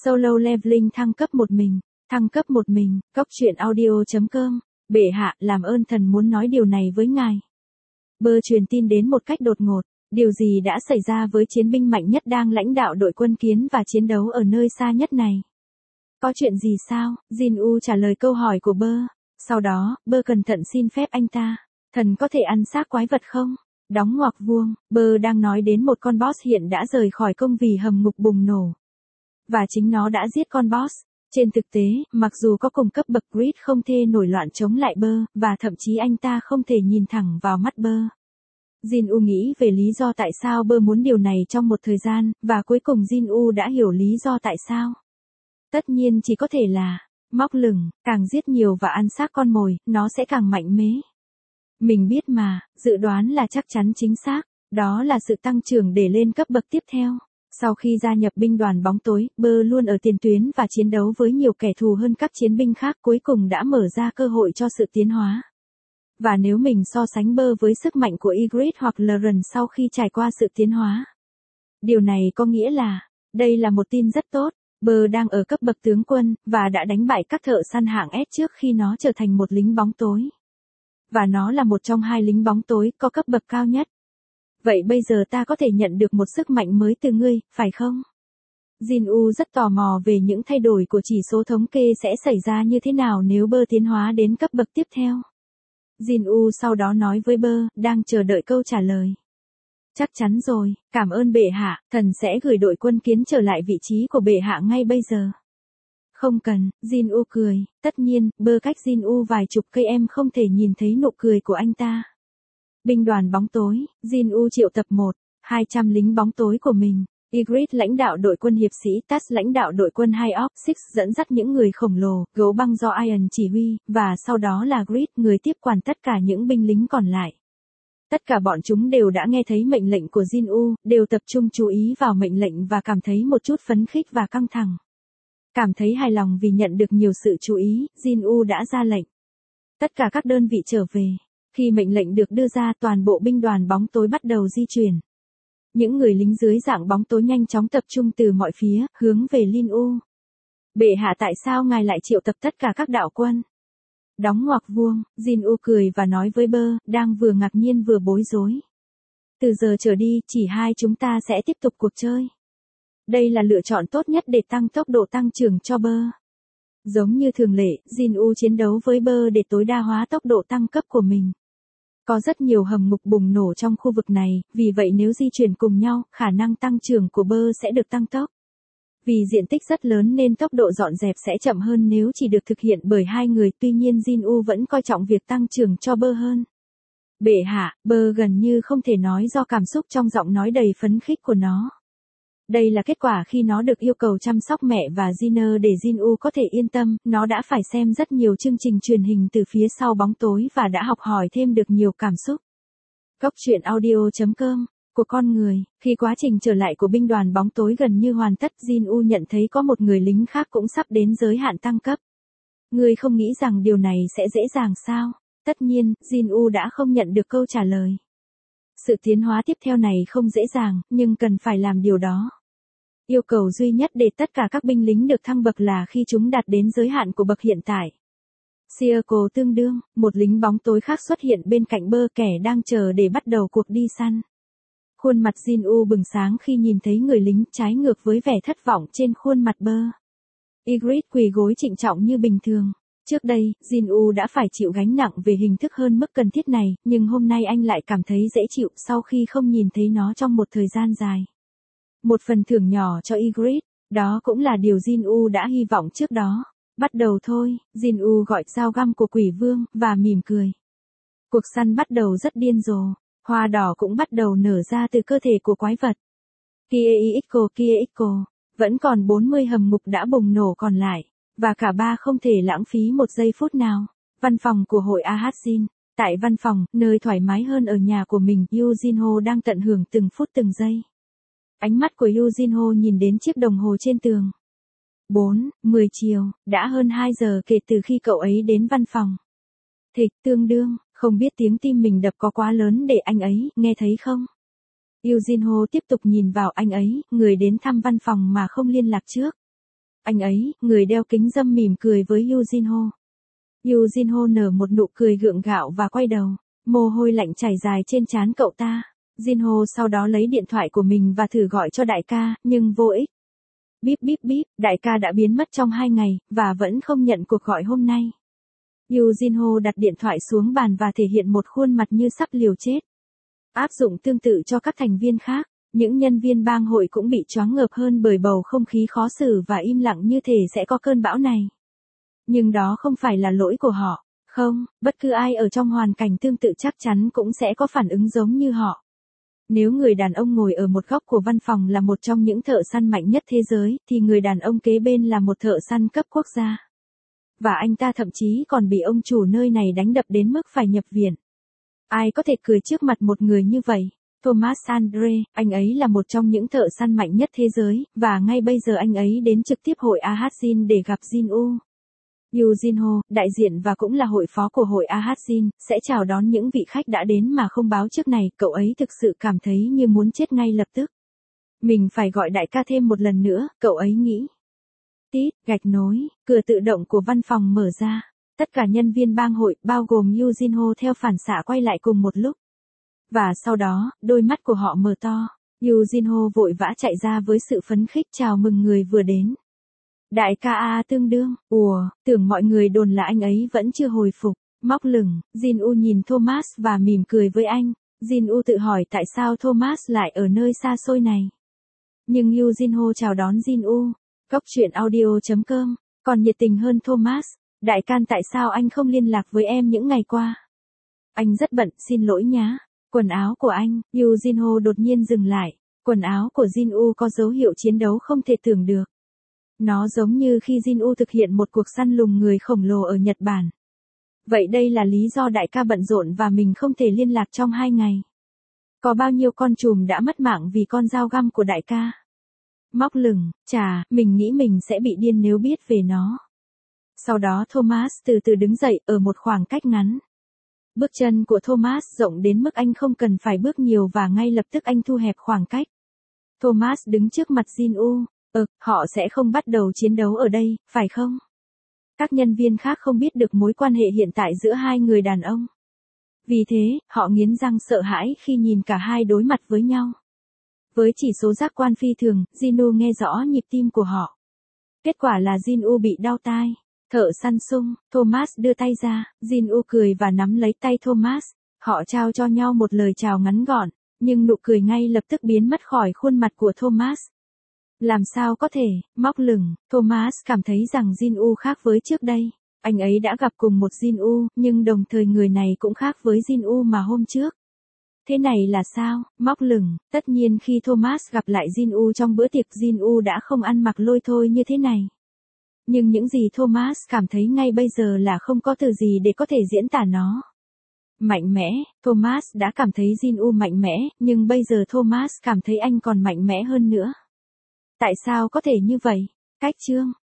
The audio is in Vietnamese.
Solo Leveling thăng cấp một mình. Thăng cấp một mình, Cóc truyện audio.com. Bệ hạ, làm ơn thần muốn nói điều này với ngài. Bơ truyền tin đến một cách đột ngột. Điều gì đã xảy ra với chiến binh mạnh nhất đang lãnh đạo đội quân kiến và chiến đấu ở nơi xa nhất này? Có chuyện gì sao? Jin-U trả lời câu hỏi của Bơ. Sau đó, Bơ cẩn thận xin phép anh ta. Thần có thể ăn xác quái vật không? Đóng ngoặc vuông, Bơ đang nói đến một con boss hiện đã rời khỏi công vì hầm ngục bùng nổ. Và chính nó đã giết con boss. Trên thực tế, mặc dù có cùng cấp bậc Grid không thể nổi loạn chống lại Bơ, và thậm chí anh ta không thể nhìn thẳng vào mắt Bơ. Jin-U nghĩ về lý do tại sao Bơ muốn điều này trong một thời gian, và cuối cùng Jin-U đã hiểu lý do tại sao. Tất nhiên chỉ có thể là, móc lửng, càng giết nhiều và ăn xác con mồi, nó sẽ càng mạnh mẽ. Mình biết mà, dự đoán là chắc chắn chính xác, đó là sự tăng trưởng để lên cấp bậc tiếp theo. Sau khi gia nhập binh đoàn bóng tối, Bơ luôn ở tiền tuyến và chiến đấu với nhiều kẻ thù hơn các chiến binh khác cuối cùng đã mở ra cơ hội cho sự tiến hóa. Và nếu mình so sánh Bơ với sức mạnh của Ygritte hoặc Lauren sau khi trải qua sự tiến hóa. Điều này có nghĩa là, đây là một tin rất tốt, Bơ đang ở cấp bậc tướng quân, và đã đánh bại các thợ săn hạng S trước khi nó trở thành một lính bóng tối. Và nó là một trong hai lính bóng tối có cấp bậc cao nhất. Vậy bây giờ ta có thể nhận được một sức mạnh mới từ ngươi, phải không? Jin-U rất tò mò về những thay đổi của chỉ số thống kê sẽ xảy ra như thế nào nếu Bơ tiến hóa đến cấp bậc tiếp theo. Jin-U sau đó nói với Bơ, đang chờ đợi câu trả lời. Chắc chắn rồi, cảm ơn bệ hạ, thần sẽ gửi đội quân kiến trở lại vị trí của bệ hạ ngay bây giờ. Không cần, Jin-U cười, tất nhiên, Bơ cách Jin-U vài chục cây em không thể nhìn thấy nụ cười của anh ta. Binh đoàn bóng tối, Jin-U triệu tập 200 lính bóng tối của mình. Ygritte lãnh đạo đội quân hiệp sĩ, Tas lãnh đạo đội quân High Oak Six dẫn dắt những người khổng lồ, gấu băng do Iron chỉ huy, và sau đó là Grid, người tiếp quản tất cả những binh lính còn lại. Tất cả bọn chúng đều đã nghe thấy mệnh lệnh của Jin-U, đều tập trung chú ý vào mệnh lệnh và cảm thấy một chút phấn khích và căng thẳng. Cảm thấy hài lòng vì nhận được nhiều sự chú ý, Jin-U đã ra lệnh. Tất cả các đơn vị trở về. Khi mệnh lệnh được đưa ra, toàn bộ binh đoàn bóng tối bắt đầu di chuyển. Những người lính dưới dạng bóng tối nhanh chóng tập trung từ mọi phía, hướng về Lin-U. Bệ hạ, tại sao ngài lại triệu tập tất cả các đạo quân? Đóng ngoặc vuông, Jin-U cười và nói với Bơ, đang vừa ngạc nhiên vừa bối rối. Từ giờ trở đi, chỉ hai chúng ta sẽ tiếp tục cuộc chơi. Đây là lựa chọn tốt nhất để tăng tốc độ tăng trưởng cho Bơ. Giống như thường lệ, Jin-U chiến đấu với Bơ để tối đa hóa tốc độ tăng cấp của mình. Có rất nhiều hầm ngục bùng nổ trong khu vực này, vì vậy nếu di chuyển cùng nhau, khả năng tăng trưởng của Bơ sẽ được tăng tốc. Vì diện tích rất lớn nên tốc độ dọn dẹp sẽ chậm hơn nếu chỉ được thực hiện bởi hai người, tuy nhiên Jin-U vẫn coi trọng việc tăng trưởng cho Bơ hơn. Bệ hạ, Bơ gần như không thể nói do cảm xúc trong giọng nói đầy phấn khích của nó. Đây là kết quả khi nó được yêu cầu chăm sóc mẹ và Gina để Jin-U có thể yên tâm, nó đã phải xem rất nhiều chương trình truyền hình từ phía sau bóng tối và đã học hỏi thêm được nhiều cảm xúc. Cóc truyện audio.com. Của con người, khi quá trình trở lại của binh đoàn bóng tối gần như hoàn tất, Jin-U nhận thấy có một người lính khác cũng sắp đến giới hạn tăng cấp. Ngươi không nghĩ rằng điều này sẽ dễ dàng sao? Tất nhiên, Jin-U đã không nhận được câu trả lời. Sự tiến hóa tiếp theo này không dễ dàng, nhưng cần phải làm điều đó. Yêu cầu duy nhất để tất cả các binh lính được thăng bậc là khi chúng đạt đến giới hạn của bậc hiện tại. Circle tương đương, một lính bóng tối khác xuất hiện bên cạnh Bơ, kẻ đang chờ để bắt đầu cuộc đi săn. Khuôn mặt Jin-U bừng sáng khi nhìn thấy người lính, trái ngược với vẻ thất vọng trên khuôn mặt Bơ. Ygritte quỳ gối trịnh trọng như bình thường. Trước đây, Jin-U đã phải chịu gánh nặng về hình thức hơn mức cần thiết này, nhưng hôm nay anh lại cảm thấy dễ chịu sau khi không nhìn thấy nó trong một thời gian dài. Một phần thưởng nhỏ cho Ygritte, đó cũng là điều Jin-U đã hy vọng trước đó. Bắt đầu thôi, Jin-U gọi dao găm của quỷ vương, và mỉm cười. Cuộc săn bắt đầu rất điên rồ, hoa đỏ cũng bắt đầu nở ra từ cơ thể của quái vật. Kia, vẫn còn 40 hầm ngục đã bùng nổ còn lại. Và cả ba không thể lãng phí một giây phút nào. Văn phòng của hội Ahazin. Tại văn phòng, nơi thoải mái hơn ở nhà của mình, Yujinho đang tận hưởng từng phút từng giây. Ánh mắt của Yujinho nhìn đến chiếc đồng hồ trên tường. 4:10 chiều, đã hơn 2 giờ kể từ khi cậu ấy đến văn phòng. Thịch tương đương, không biết tiếng tim mình đập có quá lớn để anh ấy nghe thấy không? Yujinho tiếp tục nhìn vào anh ấy, người đến thăm văn phòng mà không liên lạc trước. Anh ấy, người đeo kính râm mỉm cười với Yujinho. Yujinho nở một nụ cười gượng gạo và quay đầu. Mồ hôi lạnh chảy dài trên trán cậu ta. Jinho sau đó lấy điện thoại của mình và thử gọi cho đại ca, nhưng vô ích. Bíp bíp bíp, đại ca đã biến mất trong 2 ngày, và vẫn không nhận cuộc gọi hôm nay. Yujinho đặt điện thoại xuống bàn và thể hiện một khuôn mặt như sắp liều chết. Áp dụng tương tự cho các thành viên khác, những nhân viên bang hội cũng bị choáng ngợp hơn bởi bầu không khí khó xử và im lặng như thể sẽ có cơn bão này. Nhưng đó không phải là lỗi của họ. Không, bất cứ ai ở trong hoàn cảnh tương tự chắc chắn cũng sẽ có phản ứng giống như họ. Nếu người đàn ông ngồi ở một góc của văn phòng là một trong những thợ săn mạnh nhất thế giới, thì người đàn ông kế bên là một thợ săn cấp quốc gia. Và anh ta thậm chí còn bị ông chủ nơi này đánh đập đến mức phải nhập viện. Ai có thể cười trước mặt một người như vậy? Thomas Andre, anh ấy là một trong những thợ săn mạnh nhất thế giới, và ngay bây giờ anh ấy đến trực tiếp hội Ahazin để gặp Jin-U. Yujinho, đại diện và cũng là hội phó của hội Ahazin, sẽ chào đón những vị khách đã đến mà không báo trước này. Cậu ấy thực sự cảm thấy như muốn chết ngay lập tức. Mình phải gọi đại ca thêm một lần nữa, cậu ấy nghĩ. Tít, gạch nối, cửa tự động của văn phòng mở ra. Tất cả nhân viên bang hội, bao gồm Yujinho theo phản xạ quay lại cùng một lúc. Và sau đó, đôi mắt của họ mở to. Yujinho vội vã chạy ra với sự phấn khích chào mừng người vừa đến. Đại ca A tương đương, tưởng mọi người đồn là anh ấy vẫn chưa hồi phục. Móc lửng, Jin-U nhìn Thomas và mỉm cười với anh. Jin-U tự hỏi tại sao Thomas lại ở nơi xa xôi này. Nhưng Yujinho chào đón Jin-U. Cốc truyện audio.com, còn nhiệt tình hơn Thomas. Đại can tại sao anh không liên lạc với em những ngày qua? Anh rất bận, xin lỗi nhá. Quần áo của anh, Yujinho đột nhiên dừng lại. Quần áo của Jin-U có dấu hiệu chiến đấu không thể tưởng được. Nó giống như khi Jin-U thực hiện một cuộc săn lùng người khổng lồ ở Nhật Bản. Vậy đây là lý do đại ca bận rộn và mình không thể liên lạc trong 2 ngày. Có bao nhiêu con trùm đã mất mạng vì con dao găm của đại ca? Móc lửng, mình nghĩ mình sẽ bị điên nếu biết về nó. Sau đó Thomas từ từ đứng dậy ở một khoảng cách ngắn. Bước chân của Thomas rộng đến mức anh không cần phải bước nhiều và ngay lập tức anh thu hẹp khoảng cách. Thomas đứng trước mặt Jin-U. Họ sẽ không bắt đầu chiến đấu ở đây, phải không? Các nhân viên khác không biết được mối quan hệ hiện tại giữa hai người đàn ông. Vì thế, họ nghiến răng sợ hãi khi nhìn cả hai đối mặt với nhau. Với chỉ số giác quan phi thường, Jin-U nghe rõ nhịp tim của họ. Kết quả là Jin-U bị đau tai. Thợ săn sung, Thomas đưa tay ra, Jin-U cười và nắm lấy tay Thomas. Họ trao cho nhau một lời chào ngắn gọn, nhưng nụ cười ngay lập tức biến mất khỏi khuôn mặt của Thomas. Làm sao có thể, móc lửng, Thomas cảm thấy rằng Jin-U khác với trước đây. Anh ấy đã gặp cùng một Jin-U, nhưng đồng thời người này cũng khác với Jin-U mà hôm trước. Thế này là sao, móc lửng, tất nhiên khi Thomas gặp lại Jin-U trong bữa tiệc Jin-U đã không ăn mặc lôi thôi như thế này. Nhưng những gì Thomas cảm thấy ngay bây giờ là không có từ gì để có thể diễn tả nó. Mạnh mẽ, Thomas đã cảm thấy Jin-U mạnh mẽ, nhưng bây giờ Thomas cảm thấy anh còn mạnh mẽ hơn nữa. Tại sao có thể như vậy? Cách chương